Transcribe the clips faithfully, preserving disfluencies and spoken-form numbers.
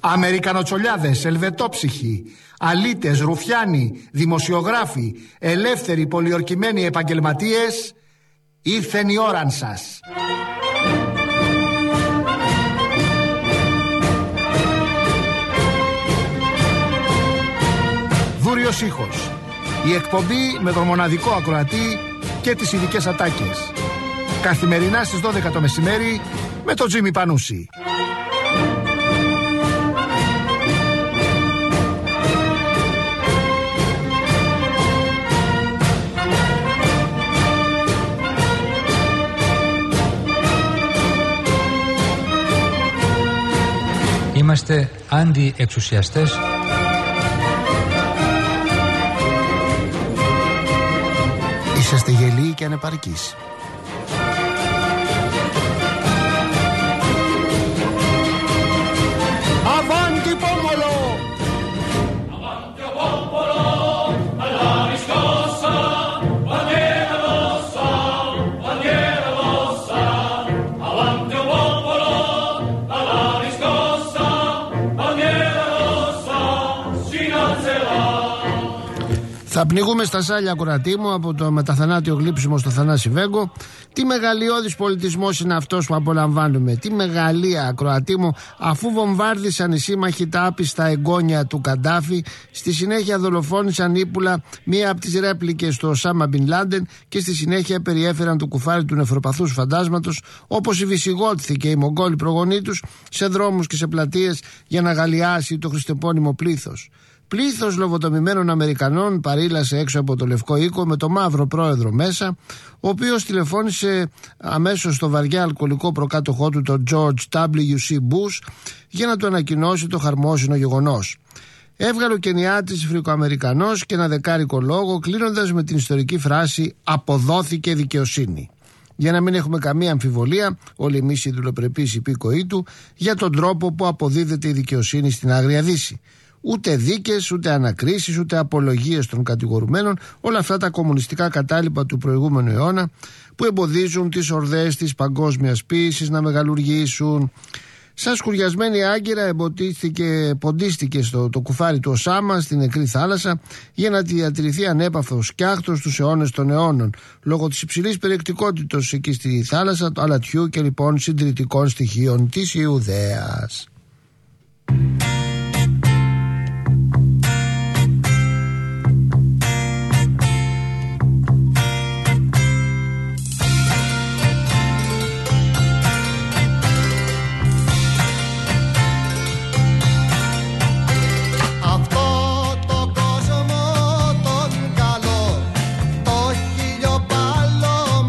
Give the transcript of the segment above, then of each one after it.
Αμερικανοτσολιάδες, ελβετόψυχοι, αλήτες, ρουφιάνοι, δημοσιογράφοι, ελεύθεροι πολιορκημένοι επαγγελματίες, ήρθεν η ώραν σας. Δούριος ήχος. Η εκπομπή με τον μοναδικό ακροατή και τις ειδικές ατάκες. Καθημερινά στις δώδεκα το μεσημέρι με τον Τζίμι Πανούση. Είμαστε αντιεξουσιαστές. Είσαστε γελοί και ανεπαρκείς. Avanti popolo! Avanti popolo, alla riscossa, bandiera rossa, bandiera rossa. Avanti popolo, alla riscossa, bandiera rossa, si alzerà. Θα πνιγούμε στα σάλια, ακροατή μου, από το μεταθανάτιο γλύψιμο στο Θανάση Βέγκο. Τι μεγαλειώδης πολιτισμός είναι αυτός που απολαμβάνουμε. Τι μεγαλεία, ακροατή μου, αφού βομβάρδισαν οι σύμμαχοι τα άπιστα εγγόνια του Καντάφη, στη συνέχεια δολοφόνησαν ύπουλα μία από τις ρέπλικες του Οσάμα Μπιν Λάντεν και στη συνέχεια περιέφεραν το κουφάρι του νεφροπαθούς φαντάσματος, όπως οι Βυσιγότθοι και οι Μογγόλοι προγονείς τους, σε δρόμους και σε πλατείες για να γαλλιάσει το χριστεπώνυμο πλήθος. Πλήθος λοβοτομημένων Αμερικανών παρήλασε έξω από το Λευκό Οίκο με το μαύρο πρόεδρο μέσα, ο οποίος τηλεφώνησε αμέσως στο βαριά αλκοολικό προκάτοχό του, τον George ντάμπλιου σι Bush, για να του ανακοινώσει το χαρμόσυνο γεγονός. Έβγαλε ο Κενιάτης Φρικοαμερικανός και ένα δεκάρικο λόγο, κλείνοντας με την ιστορική φράση «Αποδόθηκε δικαιοσύνη». Για να μην έχουμε καμία αμφιβολία, όλοι εμείς οι δουλοπρεπείς υπήκοοι του, για τον τρόπο που αποδίδεται η δικαιοσύνη στην Άγρια Δύση. Ούτε δίκες, ούτε ανακρίσεις, ούτε απολογίες των κατηγορουμένων, όλα αυτά τα κομμουνιστικά κατάλοιπα του προηγούμενου αιώνα που εμποδίζουν τις ορδές της παγκόσμιας ποίησης να μεγαλουργήσουν. Σαν σκουριασμένη άγκυρα εμποτίστηκε, ποντίστηκε στο το κουφάρι του Οσάμα στην νεκρή θάλασσα για να διατηρηθεί ανέπαφος και άκτος στους αιώνες των αιώνων, λόγω της υψηλής περιεκτικότητας εκεί στη θάλασσα, του αλατιού και λοιπόν συντηρητικών στοιχείων της Ιουδαίας.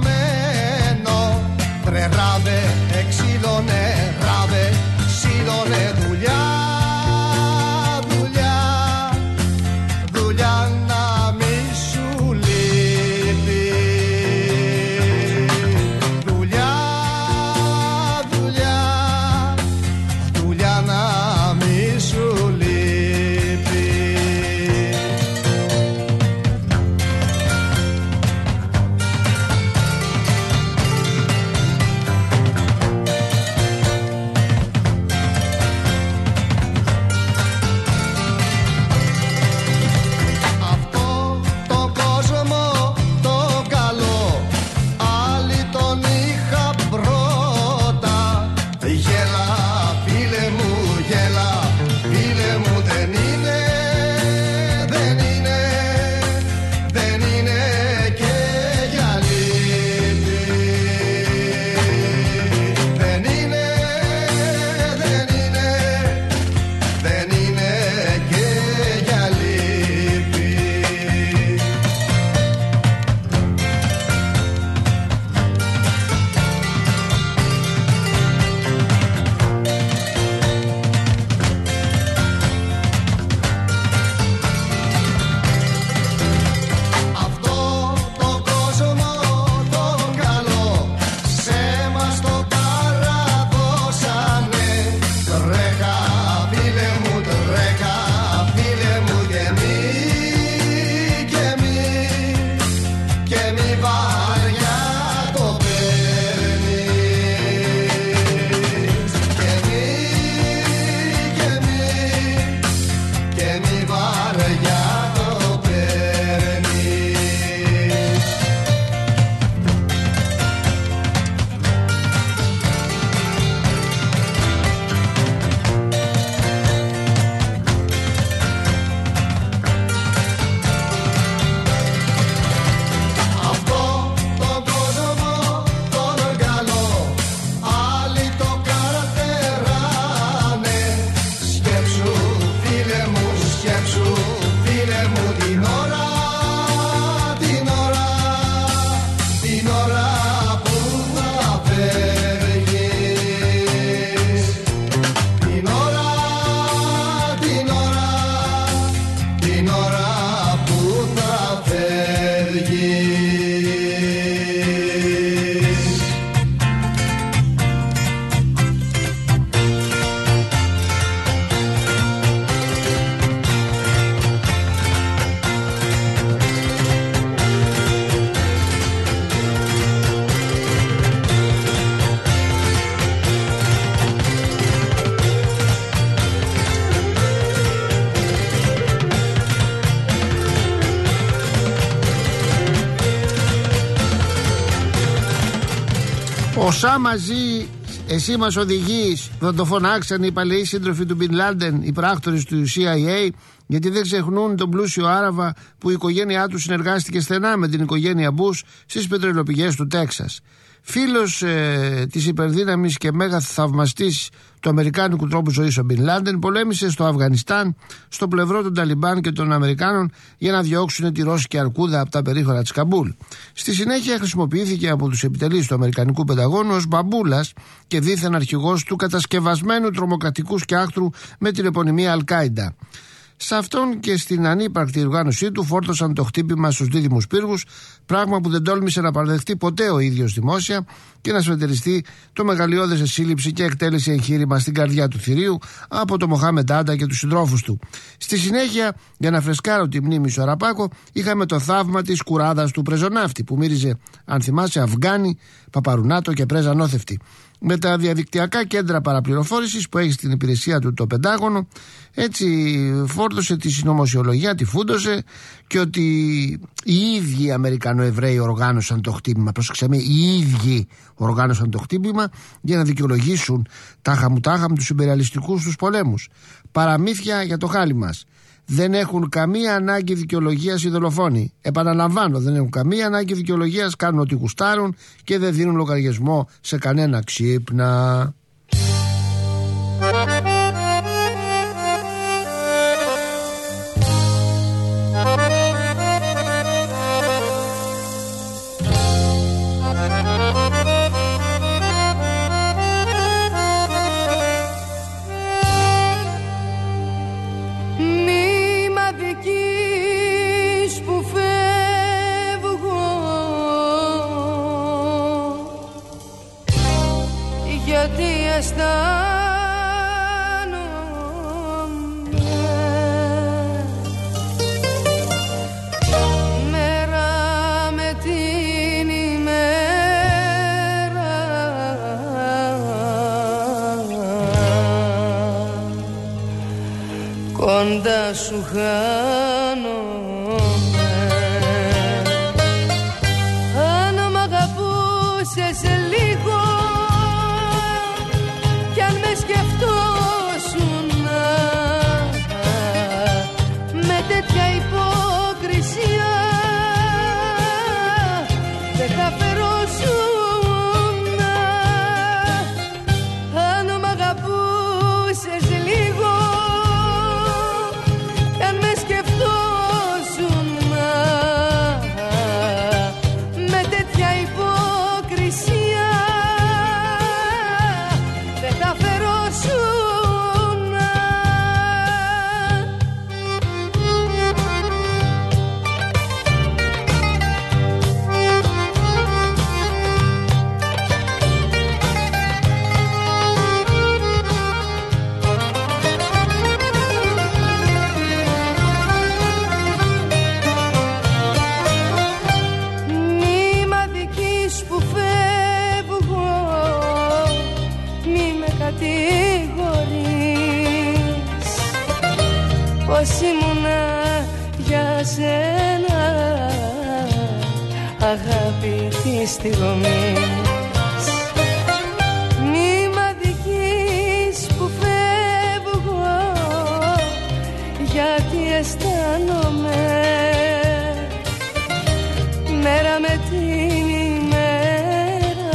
Ράβε, εξήλωνε, ράβε, σύλλωνε. Ποσά μαζί εσύ μας οδηγείς, θα το φωνάξαν οι παλαιοί σύντροφοι του Μπιν Λάντεν, οι πράκτορες του σι άι έι, γιατί δεν ξεχνούν τον πλούσιο Άραβα που η οικογένειά του συνεργάστηκε στενά με την οικογένεια Μπούς στις πετρελαιοπηγές του Τέξας. Φίλος ε, της υπερδύναμης και μέγα θαυμαστής του αμερικάνικου τρόπου ζωής ο Μπιν Λάντεν πολέμησε στο Αφγανιστάν στο πλευρό των Ταλιμπάν και των Αμερικάνων για να διώξουν τη ρώσικη αρκούδα από τα περίχωρα της Καμπούλ. Στη συνέχεια χρησιμοποιήθηκε από τους επιτελείς του Αμερικανικού Πενταγώνου ως μπαμπούλας και δίθεν αρχηγός του κατασκευασμένου τρομοκρατικού σκιάχτρου με την επωνυμία Αλ-Κάιντα. Σε αυτόν και στην ανύπαρκτη οργάνωσή του φόρτωσαν το χτύπημα στους δίδυμους πύργους, πράγμα που δεν τόλμησε να παραδεχτεί ποτέ ο ίδιος δημόσια και να σφετεριστεί το μεγαλειώδες σε σύλληψη και εκτέλεση εγχείρημα στην καρδιά του θηρίου από το Μοχάμεντ Άντα και τους συντρόφους του. Στη συνέχεια, για να φρεσκάρω τη μνήμη στο Αραπάκο, είχαμε το θαύμα της κουράδας του πρεζοναύτη που μύριζε, αν θυμάσαι, Αφγάνη, Παπαρουνάτο και πρέζα Νόθευτη. Με τα διαδικτυακά κέντρα παραπληροφόρησης που έχει στην υπηρεσία του το Πεντάγωνο, έτσι φόρτωσε τη συνωμοσιολογία, τη φούντωσε και ότι οι ίδιοι Αμερικανοεβραίοι οργάνωσαν το χτύπημα. Πρόσεξε με, οι ίδιοι οργάνωσαν το χτύπημα για να δικαιολογήσουν τάχα μου τάχα με τους υπεριαλιστικούς τους πολέμους. Παραμύθια για το χάλι μας. Δεν έχουν καμία ανάγκη δικαιολογίας οι δολοφόνοι. Επαναλαμβάνω, δεν έχουν καμία ανάγκη δικαιολογίας, κάνουν ό,τι γουστάρουν και δεν δίνουν λογαριασμό σε κανένα ξύπνα. Κοντά σου χάνομαι. Αν μ' αγαπούσες λίγο κι αν με σκεφτόσουνα με τέτοια υποκρισία δεν θα φερόσουνα. Αν μ' αγαπούσες λίγο πως ήμουνα για σένα αγάπη της στιγμής. Μη μ' αδικείς που φεύγω γιατί αισθάνομαι μέρα με την ημέρα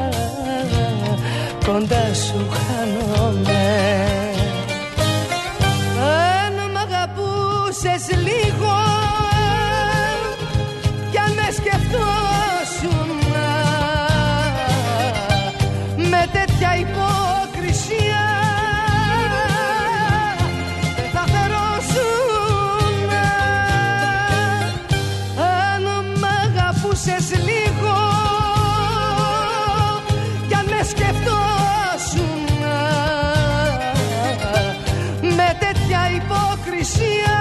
κοντά σου χάνομαι. Σε λίγο κι αν με σκεφτόσουνα με τέτοια υποκρισία δεν θα φερόσουνα. Αν μ' αγαπούσες λίγο κι αν με σκεφτόσουνα με τέτοια υποκρισία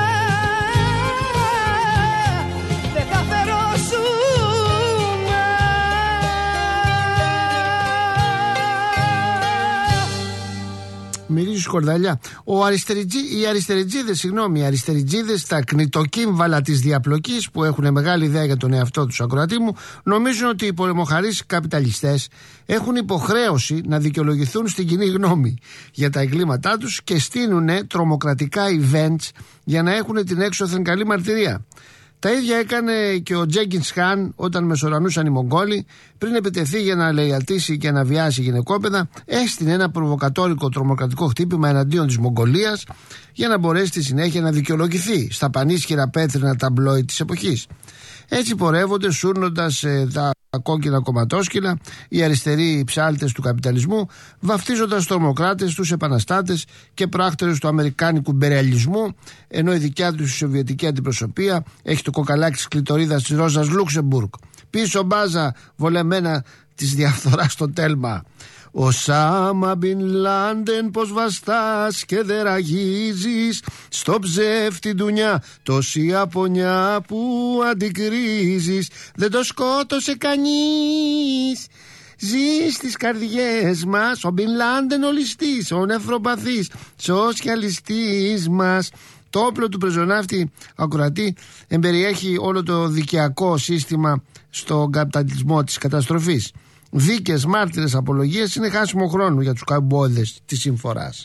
Μυρίζει σκορδαλιά. Ο αριστεριτζί, οι αριστεριτζίδες, συγγνώμη, οι αριστεριτζίδες, τα κνητοκύμβαλα της διαπλοκής που έχουν μεγάλη ιδέα για τον εαυτό τους, ακροατή μου, νομίζουν ότι οι πολεμοχαρείς καπιταλιστές έχουν υποχρέωση να δικαιολογηθούν στην κοινή γνώμη για τα εγκλήματά τους και στείνουν τρομοκρατικά events για να έχουν την έξωθεν καλή μαρτυρία. Τα ίδια έκανε και ο Τζέγκινς Χαν όταν μεσουρανούσαν οι Μογγόλοι. Πριν επιτεθεί για να λαιαλτήσει και να βιάσει γυναικόπαιδα, έστεινε ένα προβοκατόρικο τρομοκρατικό χτύπημα εναντίον της Μογγολίας για να μπορέσει στη συνέχεια να δικαιολογηθεί στα πανίσχυρα πέτρινα ταμπλόι της εποχής. Έτσι πορεύονται σούρνοντας ε, τα κόκκινα κομματόσκυλα οι αριστεροί ψάλτες του καπιταλισμού, βαφτίζοντας τρομοκράτες, τους επαναστάτες και πράκτορες του αμερικάνικου μπερεαλισμού, ενώ η δικιά τους σοβιετική αντιπροσωπεία έχει το κοκαλάκι της κλειτορίδας της Ρόζας Λούξεμπουργκ. Πίσω μπάζα βολεμένα της διαφθοράς στο τέλμα. Ο Σάμα Μπιν Λάντεν πως βαστάς και δεν ραγίζεις στο ψεύτη ντουνιά τόση απονιά που αντικρίζεις, δεν το σκότωσε κανείς. Ζει στις καρδιές μας ο Μπιν Λάντεν ο ληστής, ο νευροπαθής σοσιαλιστής μας. Το όπλο του πρεζοναύτη ακροατή εμπεριέχει όλο το δικαιακό σύστημα στον καπιταλισμό της καταστροφής. Δίκες, μάρτυρες, απολογίες είναι χάσιμο χρόνο για τους καμπόδες της συμφοράς.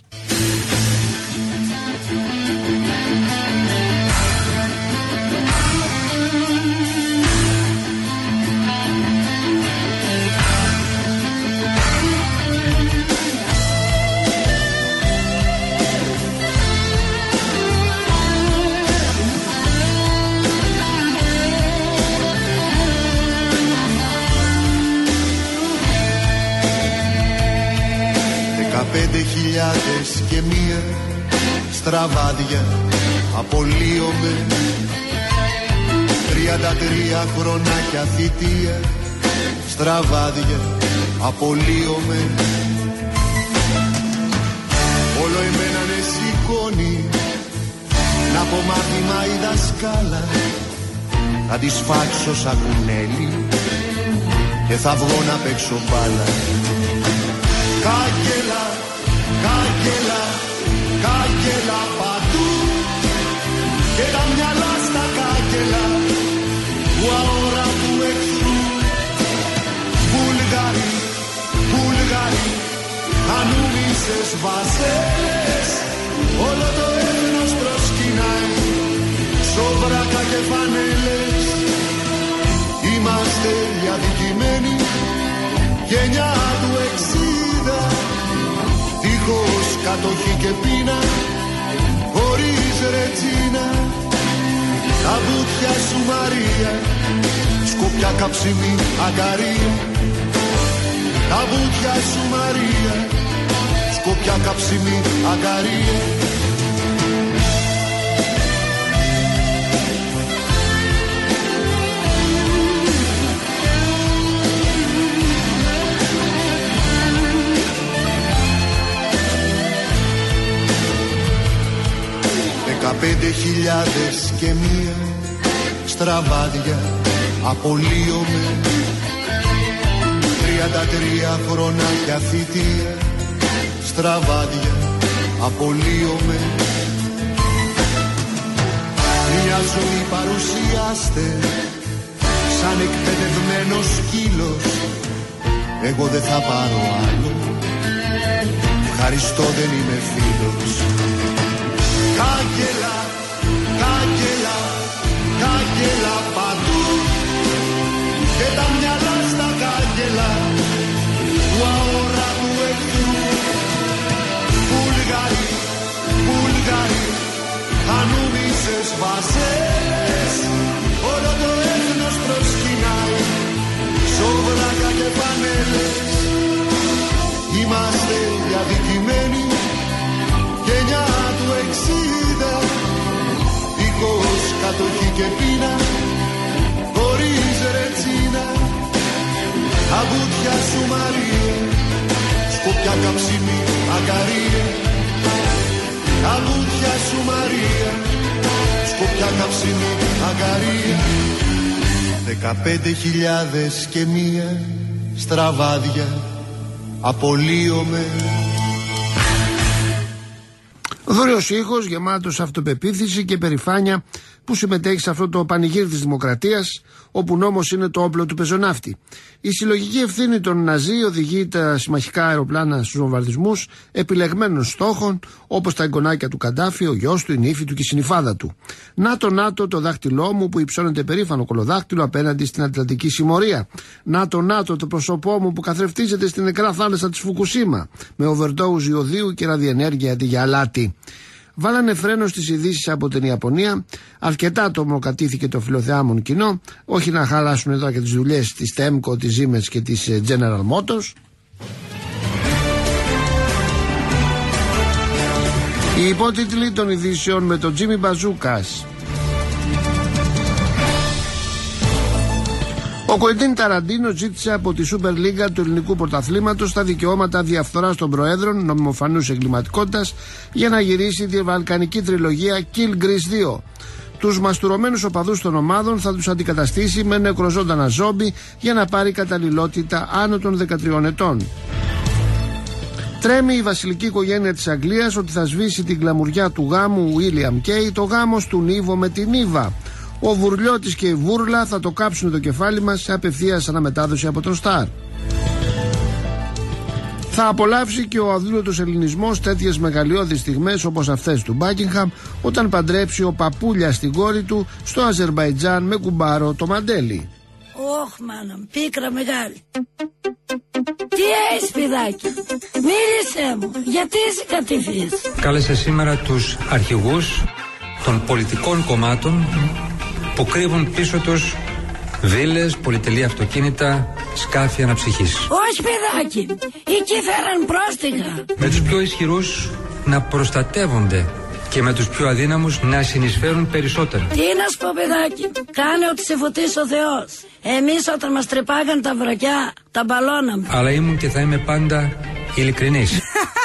Πέντε χιλιάδες και μία στραβάδια απολύομαι, τριάντα τρία χρονάκια θητεία στραβάδια απολύομαι. Όλο εμένα με σηκώνει να πω μάθημα η δασκάλα, θα τη σφάξω σαν κουνέλι και θα βγω να παίξω μπάλα. Κάγκελα, κάγκελα, κάγκελα παντού και τα μυαλά στα κάγκελα του αόρατου εχθρού. Βουλγαροί, Βουλγαροί, ανούμισες βάζες, όλο το έθνος προσκυνάει, σοβράκα και φανέλες. Είμαστε οι αδικημένοι, γενιά του εξήντα, δίχως κατοχή και πείνα, χωρίς ρετσίνα. Τα βουτιά σου Μαρία, σκοπιά καψιμή αγκαρία. Τα βουτιά σου Μαρία, σκοπιά καψιμή αγκαρία. Δεκαπέντε χιλιάδες και μία στραβάδια απολύομαι, τριάντα τρία χρονάκια θητεία στραβάδια απολύομαι. Μια ζωή παρουσιάστε σαν εκπαιδευμένος σκύλος, εγώ δεν θα πάρω άλλο, ευχαριστώ δεν είμαι φίλος. Κάγκελα, κάγκελα, κάγκελα παντού και τα μυαλά στα κάγκελα του αόρατου εχθρού. Βουλγαροί, Βουλγαροί, ανούμισες βάζες, όλο το έθνος προσκυνάει, σοβράκα και πανέλες. Είμαστε οι αδικημένοι, γενιά του εξήντα, δίχως κατοχή και πείνα, χωρίς ρετσίνα. Τα βουτιά σου Μαρία, σκοπιά καψιμή αγκαρία. Τα βουτιά σου Μαρία, σκοπιά καψιμή αγκαρία. Δεκαπέντε χιλιάδες και μία στραβάδια απολύομαι, Δούριος ήχος γεμάτος αυτοπεποίθηση και περηφάνεια που συμμετέχει σε αυτό το πανηγύρι της δημοκρατίας, όπου νόμος είναι το όπλο του πεζοναύτη. Η συλλογική ευθύνη των Ναζί οδηγεί τα συμμαχικά αεροπλάνα στους βομβαρδισμούς επιλεγμένων στόχων, όπως τα εγγονάκια του Καντάφη, ο γιος του, η νύφη του και η συνυφάδα του. ΝΑΤΟ, ΝΑΤΟ, το δάχτυλό μου που υψώνεται περήφανο κολοδάχτυλο απέναντι στην Ατλαντική συμμορία. ΝΑΤΟ, ΝΑΤΟ, το πρόσωπό μου που καθρεφτίζεται στην νεκρά θάλασσα της Φουκουσίμα, με overdose ιωδίου και ραδιενέργεια αντιγυαλάτη. Βάλανε φρένο στις ειδήσεις από την Ιαπωνία. Αρκετά τρομοκρατήθηκε το φιλοθεάμον κοινό. Όχι να χαλάσουν εδώ και τις δουλειές της Temco, της Siemens και της General Motors. Οι υπότιτλοι των ειδήσεων με τον Τζίμι Μπαζούκας. Ο Κουεντίν Ταραντίνο ζήτησε από τη Σούπερ Λίγκα του ελληνικού πρωταθλήματος τα δικαιώματα διαφθοράς των προέδρων νομιμοφανούς εγκληματικότητας για να γυρίσει τη βαλκανική τριλογία Kill Greece δύο. Τους μαστουρωμένους οπαδούς των ομάδων θα τους αντικαταστήσει με νεκροζώντανα ζόμπι για να πάρει καταλληλότητα άνω των δεκατριών ετών. Τρέμει η βασιλική οικογένεια της Αγγλίας ότι θα σβήσει την γκλαμουριά του γάμου William Kay, το γάμος του Νίβο με την Ήβα. Ο Βουρλιώτης και η Βούρλα θα το κάψουν το κεφάλι μας σε απευθείας αναμετάδοση από τον Σταρ. Θα απολαύσει και ο αδούλωτος ελληνισμός τέτοιες μεγαλειώδεις στιγμές όπως αυτές του Μπάκιγχαμ, όταν παντρέψει ο παππούλιας στην κόρη του στο Αζερμπαϊτζάν με κουμπάρο το μαντέλι. Ωχ μάνα, πίκρα μεγάλη. Τι έχεις παιδάκι, μίλησέ μου, γιατί είσαι κατηφής? Κάλεσε σήμερα τους αρχηγούς των πολιτικών κομμάτων που κρύβουν πίσω τους βίλες, πολυτελή αυτοκίνητα, σκάφη αναψυχής. Όχι παιδάκι, εκεί φέραν πρόστιχα. Με τους πιο ισχυρούς να προστατεύονται και με τους πιο αδύναμους να συνεισφέρουν περισσότερο. Τι να σου πω παιδάκι, κάνε ότι σε φωτίσει ο Θεός. Εμείς όταν μας τρεπάγαν τα βρακιά, τα μπαλώναμε. Αλλά ήμουν και θα είμαι πάντα ειλικρινής.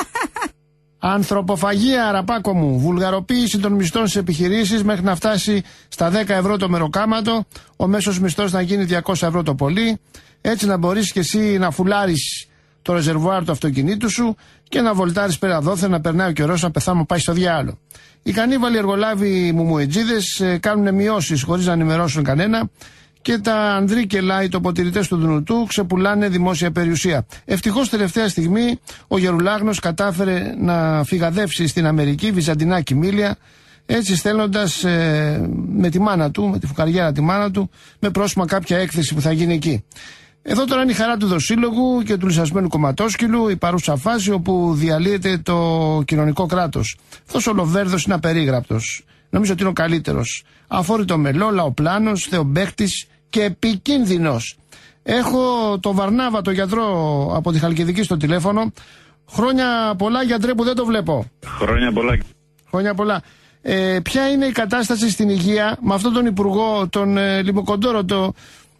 Ανθρωποφαγία, αραπάκο μου. Βουλγαροποίηση των μισθών στις επιχειρήσεις μέχρι να φτάσει στα δέκα ευρώ το μεροκάματο. Ο μέσος μισθός να γίνει διακόσια ευρώ το πολύ. Έτσι να μπορείς και εσύ να φουλάρεις το ρεζερβουάρ του αυτοκινήτου σου και να βολτάρεις πέρα δόθε, να περνάει ο καιρός, να πεθάνουμε πάει στο διάλο. Οι κανίβαλοι εργολάβοι μουμουετζίδες κάνουν μειώσεις χωρίς να ενημερώσουν κανένα. Και τα ανδρίκελα, οι τοποτηρητές του Δουνουτού, ξεπουλάνε δημόσια περιουσία. Ευτυχώς τελευταία στιγμή ο Γερουλάγνος κατάφερε να φυγαδεύσει στην Αμερική βυζαντινά κοιμήλια, έτσι στέλνοντας ε, με τη μάνα του, με τη φουκαριέρα τη μάνα του, με πρόσημα κάποια έκθεση που θα γίνει εκεί. Εδώ τώρα είναι η χαρά του δοσύλλογου και του λυσασμένου κομματόσκυλου, η παρούσα φάση όπου διαλύεται το κοινωνικό κράτος. Αυτός ο Λοβέρδος είναι απερίγραπτος. Νομίζω ότι είναι ο καλύτερος. Αφόρητο μελό, λαοπλάνος, θεομπαίκτης και επικίνδυνος. Έχω το Βαρνάβα, το γιατρό από τη Χαλκιδική στο τηλέφωνο. Χρόνια πολλά, γιατρέ, που δεν το βλέπω. Χρόνια πολλά. Χρόνια πολλά. Ε, ποια είναι η κατάσταση στην υγεία με αυτόν τον υπουργό, τον ε, Λιμοκοντόρο, το,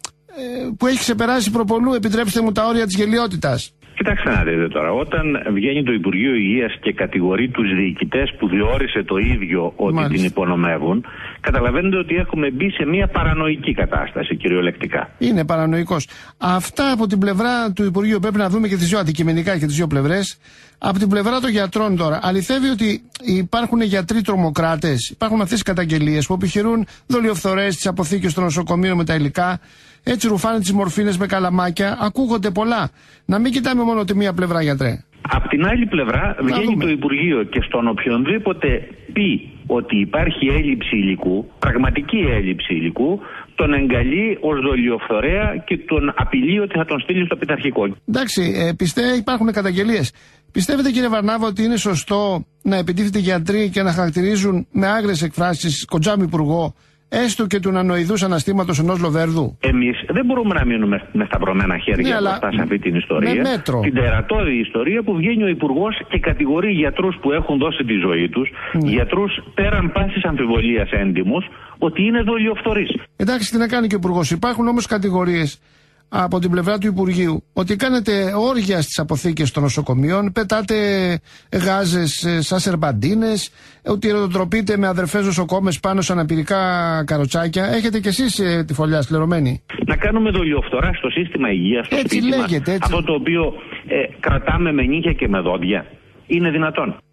ε, που έχει ξεπεράσει προπολού, επιτρέψτε μου, τα όρια της γελιότητας? Κοιτάξτε να δείτε τώρα, όταν βγαίνει το Υπουργείο Υγείας και κατηγορεί τους διοικητές που διόρισε το ίδιο ότι Μάλιστα. την υπονομεύουν, καταλαβαίνετε ότι έχουμε μπει σε μια παρανοϊκή κατάσταση, κυριολεκτικά. Είναι παρανοϊκός. Αυτά από την πλευρά του Υπουργείου, πρέπει να δούμε και τις δύο αντικειμενικά και τις δύο πλευρές. Από την πλευρά των γιατρών τώρα, αληθεύει ότι υπάρχουν γιατροί τρομοκράτες, υπάρχουν αυτές οι καταγγελίες που επιχειρούν δολιοφθορές στις αποθήκες των νοσοκομείων με τα υλικά, έτσι ρουφάνε τις μορφίνες με καλαμάκια, ακούγονται πολλά. Να μην κοιτάμε μόνο τη μία πλευρά, γιατρέ. Απ' την άλλη πλευρά βγαίνει το Υπουργείο και στον οποιονδήποτε πει ότι υπάρχει έλλειψη υλικού, πραγματική έλλειψη υλικού, τον εγκαλεί ως δολιοφθορέα και τον απειλεί ότι θα τον στείλει στο πειθαρχικό. Εντάξει, ε, πιστεύω υπάρχουν καταγγελίες. Πιστεύετε, κύριε Βαρνάβα, ότι είναι σωστό να επιτίθεται γιατροί και να χαρακτηρίζουν με άγριες εκφράσεις κοντζάμι υπουργό, έστω και του ανοειδούς αναστήματος ενός Λοβέρδου? Εμείς δεν μπορούμε να μείνουμε με σταυρωμένα χέρια μπροστά ναι, σε αυτή την ιστορία. Την τερατώδη ιστορία που βγαίνει ο Υπουργός και κατηγορεί γιατρούς που έχουν δώσει τη ζωή τους, ναι. γιατρούς πέραν πάσης αμφιβολίας έντιμους, ότι είναι δολιοφθορείς. Εντάξει, τι να κάνει και ο Υπουργός. Υπάρχουν όμως κατηγορίες από την πλευρά του Υπουργείου ότι κάνετε όργια στις αποθήκες των νοσοκομείων, πετάτε γάζες σαν σερμπαντίνες, ότι ερωτοτροπείτε με αδερφές νοσοκόμες πάνω σε αναπηρικά καροτσάκια. Έχετε κι εσείς ε, τη φωλιά σκληρωμένη. Να κάνουμε δολιοφθορά στο σύστημα υγείας, στο έτσι σπίτι λέγεται, μας, έτσι. αυτό το οποίο ε, κρατάμε με νύχια και με δόντια. Είναι δυνατόν?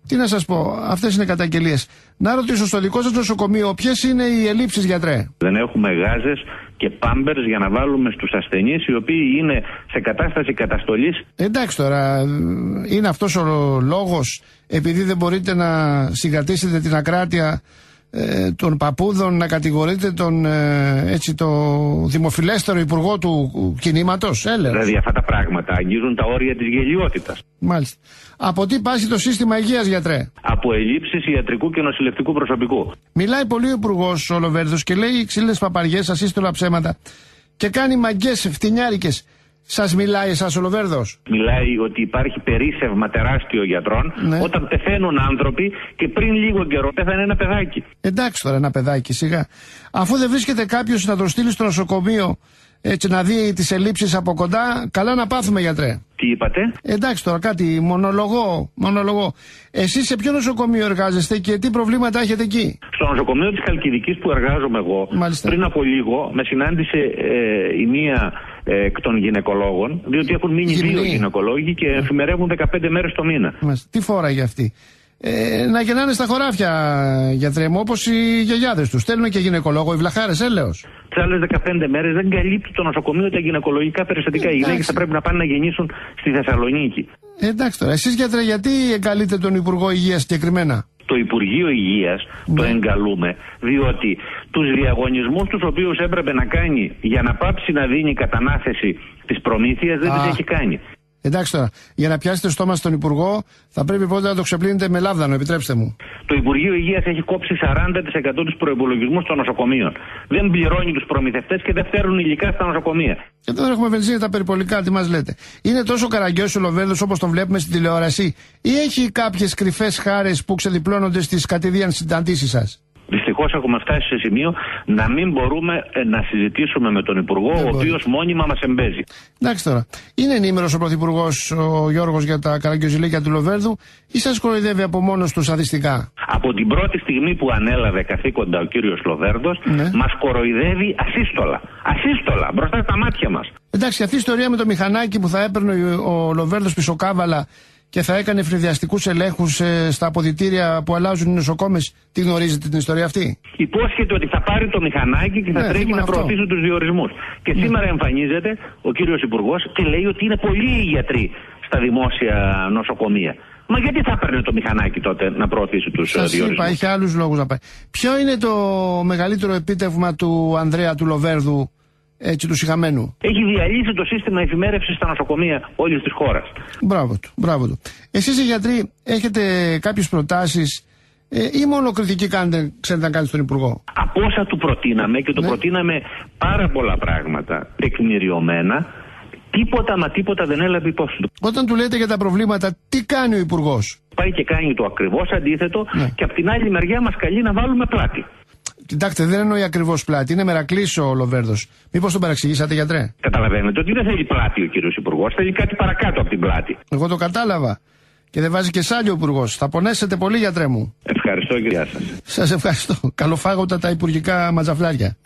Τι να σας πω, αυτές είναι καταγγελίες. Να ρωτήσω στο δικό σας νοσοκομείο, ποιες είναι οι ελλείψεις, γιατρέ? Δεν έχουμε γάζες και πάμπερς για να βάλουμε στους ασθενείς οι οποίοι είναι σε κατάσταση καταστολής. Εντάξει τώρα, είναι αυτός ο λόγος επειδή δεν μπορείτε να συγκρατήσετε την ακράτεια ε, των παππούδων, να κατηγορείτε τον ε, έτσι, το δημοφιλέστερο υπουργό του κινήματος, έλεος? Δηλαδή αυτά τα πράγματα αγγίζουν τα όρια της γελιότητας. Μάλιστα. Από τι πάσει το σύστημα υγείας, γιατρέ? Από ελλείψεις ιατρικού και νοσηλευτικού προσωπικού. Μιλάει πολύ ο υπουργός ο Λοβέρδος και λέει ξύλινες παπαριές, ασύστολα ψέματα και κάνει μαγκές φτηνιάρικες. Σας μιλάει εσάς ο Λοβέρδος? Μιλάει ότι υπάρχει περίσσευμα τεράστιο γιατρών, ναι, όταν πεθαίνουν άνθρωποι και πριν λίγο καιρό πέθανε ένα παιδάκι. Εντάξει τώρα, ένα παιδάκι, σιγά. Αφού δεν βρίσκεται κάποιος να το στείλει στο νοσοκομείο έτσι να δει τις ελλείψεις από κοντά, καλά να πάθουμε, γιατρέ. Τι είπατε? Εντάξει τώρα, κάτι μονολογώ, μονολογώ. Εσείς σε ποιο νοσοκομείο εργάζεστε και τι προβλήματα έχετε εκεί? Στο νοσοκομείο της Χαλκιδικής που εργάζομαι εγώ, μάλιστα, πριν από λίγο με συνάντησε ε, η μία ε, εκ των γυναικολόγων, διότι έχουν μείνει Γυμνή. δύο γυναικολόγοι και εφημερεύουν δεκαπέντε μέρες το μήνα. Μάλιστα. Τι φόραγε αυτή? Ε, να γεννάνε στα χωράφια, γιατρέ μου, όπως οι γιαγιάδες τους. Στέλνουν και γυναικολόγο, οι βλαχάρες, έλεος. Τι άλλες δεκαπέντε μέρες δεν καλύπτει το νοσοκομείο τα γυναικολογικά περιστατικά. Οι γυναίκες θα πρέπει να πάνε να γεννήσουν στη Θεσσαλονίκη. Ε, εντάξει τώρα, εσείς, γιατρέ, γιατί εγκαλείτε τον Υπουργό Υγείας συγκεκριμένα? Το Υπουργείο Υγείας ναι. το εγκαλούμε, διότι τους διαγωνισμούς τους οποίους έπρεπε να κάνει για να πάψει να δίνει κατανάθεση της προμήθειας δεν τις έχει κάνει. Εντάξει τώρα, για να πιάσετε στόμα στον Υπουργό, θα πρέπει πρώτα να το ξεπλύνετε με λάβδανο, επιτρέψτε μου. Το Υπουργείο Υγείας έχει κόψει σαράντα τοις εκατό τους προϋπολογισμούς των νοσοκομείων. Δεν πληρώνει τους προμηθευτές και δεν φέρουν υλικά στα νοσοκομεία. Και τώρα έχουμε βενζίνη τα περιπολικά, τι μας λέτε? Είναι τόσο καραγκιός ο Λοβέρδος όπως τον βλέπουμε στην τηλεόραση, ή έχει κάποιες κρυφές χάρες που ξεδιπλώνονται στις κατηδίαν συναντήσεις σας? Δυστυχώς έχουμε φτάσει σε σημείο να μην μπορούμε να συζητήσουμε με τον Υπουργό, δεν ο οποίος μόνιμα μας εμπέζει. Εντάξει τώρα. Είναι ενήμερος ο Πρωθυπουργός ο Γιώργος για τα καραγκιόζηλίκια του Λοβέρδου ή σας κοροϊδεύει από μόνος του σαδιστικά? Από την πρώτη στιγμή που ανέλαβε καθήκοντα ο κύριος Λοβέρδος, ναι, μας κοροϊδεύει ασύστολα. Ασύστολα, μπροστά στα μάτια μας. Εντάξει, αυτή η ιστορία με το μηχανάκι που θα έπαιρνε ο Λοβέρδος πισωκάβαλα και θα έκανε φρυδιαστικούς ελέγχους ε, στα αποδυτήρια που αλλάζουν οι νοσοκόμες. Τι γνωρίζετε την ιστορία αυτή? Υπόσχεται ότι θα πάρει το μηχανάκι και θα ναι, τρέχει να αυτό. προωθήσει τους διορισμούς. Και ναι. σήμερα εμφανίζεται ο κύριος Υπουργός και λέει ότι είναι πολλοί οι γιατροί στα δημόσια νοσοκομεία. Μα γιατί θα παίρνει το μηχανάκι τότε να προωθήσει τους Σας διορισμούς? Είπα, έχει άλλους λόγους να πάει. Ποιο είναι το μεγαλύτερο επίτευγμα του Ανδρέα του Λοβέρδου, έτσι, του συγχαμένου? Έχει διαλύσει το σύστημα εφημέρευσης στα νοσοκομεία όλης της χώρας. Μπράβο του, μπράβο του. Εσείς οι γιατροί έχετε κάποιες προτάσεις ε, ή μόνο κριτική κάνετε, ξέρετε να κάνετε στον Υπουργό? Από όσα του προτείναμε και του ναι. προτείναμε πάρα πολλά πράγματα τεκμηριωμένα, τίποτα μα τίποτα δεν έλαβε υπόψη του. Όταν του λέτε για τα προβλήματα, τι κάνει ο Υπουργός? Πάει και κάνει το ακριβώς αντίθετο ναι. και από την άλλη μεριά μας καλεί να βάλουμε πλάτη. Κοιτάξτε, δεν εννοεί ακριβώς πλάτη. Είναι μερακλής ο Λοβέρδος. Μήπως τον παραξηγήσατε, γιατρέ? Καταλαβαίνετε ότι δεν θέλει πλάτη ο κύριος Υπουργός. Θέλει κάτι παρακάτω από την πλάτη. Εγώ το κατάλαβα. Και δεν βάζει και σάλιο ο Υπουργός. Θα πονέσετε πολύ, γιατρέ μου. Ευχαριστώ, κυρία σας. Σας ευχαριστώ. Καλοφάγωτα τα υπουργικά ματζαφλάρια.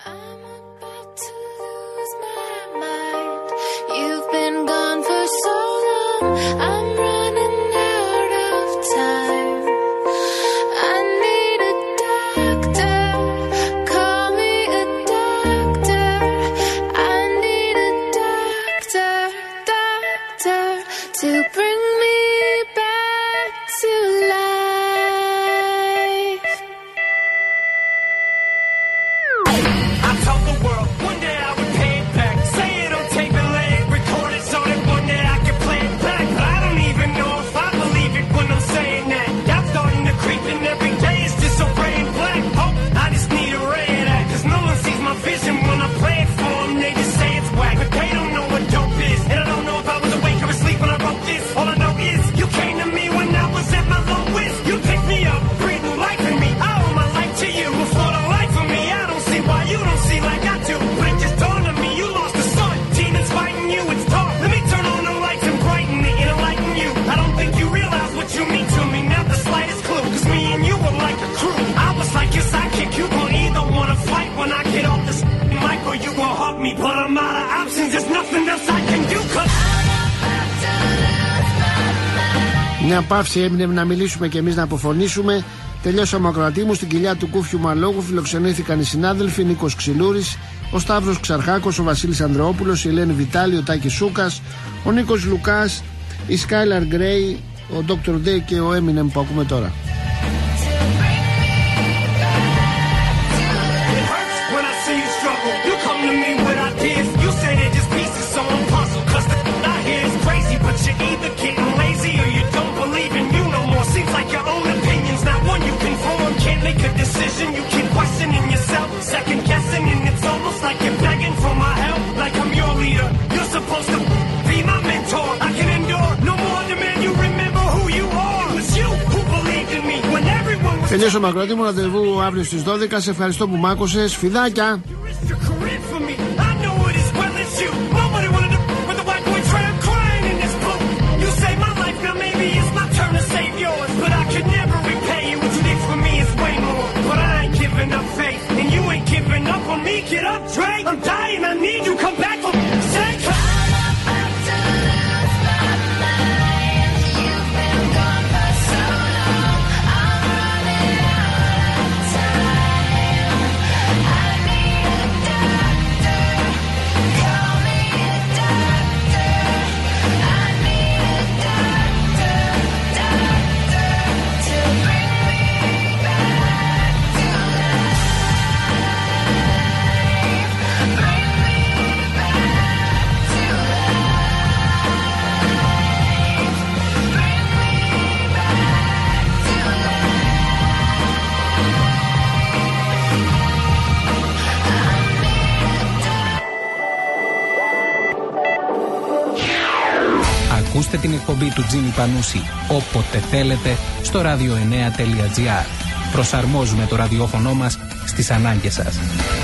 Μια παύση έμεινε να μιλήσουμε και εμείς να αποφωνήσουμε. Τελειώσαμε ακροατή μου. Στην κοιλιά του Κούφιου Μαλόγου φιλοξενήθηκαν οι συνάδελφοι Νίκος Ξυλούρης, ο Σταύρος Ξαρχάκος, ο Βασίλης Ανδρεόπουλος, η Ελένη Βιτάλη, ο Τάκης Σούκας, ο Νίκος Λουκάς, η Σκάιλαρ Γκρέι, ο Ντόκτορ Ντέι και ο Έμινεμ που ακούμε τώρα. Τελειώσω μακρότη μου, ραντεβού αύριο στις δώδεκα. Σε ευχαριστώ που μ' άκουσες. Φιδάκια! Ακούστε την εκπομπή του Τζίμι Πανούση όποτε θέλετε στο ράδιο εννέα τελεία τζι άρ. Προσαρμόζουμε το ραδιόφωνο μας στις ανάγκες σας.